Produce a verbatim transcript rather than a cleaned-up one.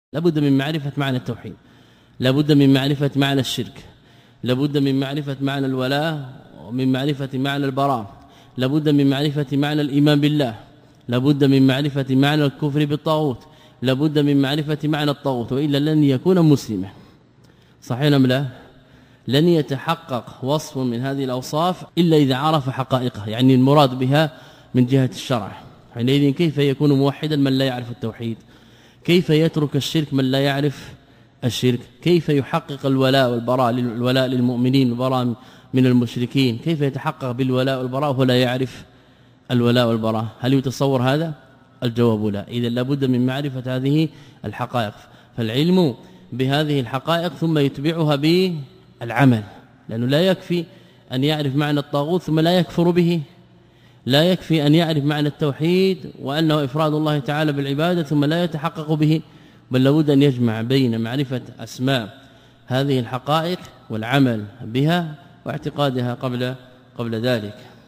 لابد من معرفة معنى التوحيد، لابد من معرفة معنى الشرك، لابد من معرفة معنى الولاء ومن معرفة معنى البراء، لابد من معرفة معنى الإيمان بالله، لابد من معرفة معنى الكفر بالطاغوت، لابد من معرفة معنى الطاغوت، وإلا لن يكون مسلما. صحيح ام لا؟ لن يتحقق وصف من هذه الأوصاف إلا إذا عرف حقائقها، يعني المراد بها من جهة الشرع. حينئذ كيف يكون موحدا من لا يعرف التوحيد؟ كيف يترك الشرك من لا يعرف الشرك؟ كيف يحقق الولاء والبراء، الولاء للمؤمنين والبراء من المشركين؟ كيف يتحقق بالولاء والبراء وهو لا يعرف الولاء والبراء؟ هل يتصور هذا؟ الجواب لا. إذا لابد من معرفة هذه الحقائق، فالعلم بهذه الحقائق ثم يتبعها بالعمل، لأنه لا يكفي أن يعرف معنى الطاغوت ثم لا يكفر به، لا يكفي أن يعرف معنى التوحيد وأنه إفراد الله تعالى بالعبادة ثم لا يتحقق به، بل لابد أن يجمع بين معرفة أسماء هذه الحقائق والعمل بها واعتقادها قبل قبل ذلك.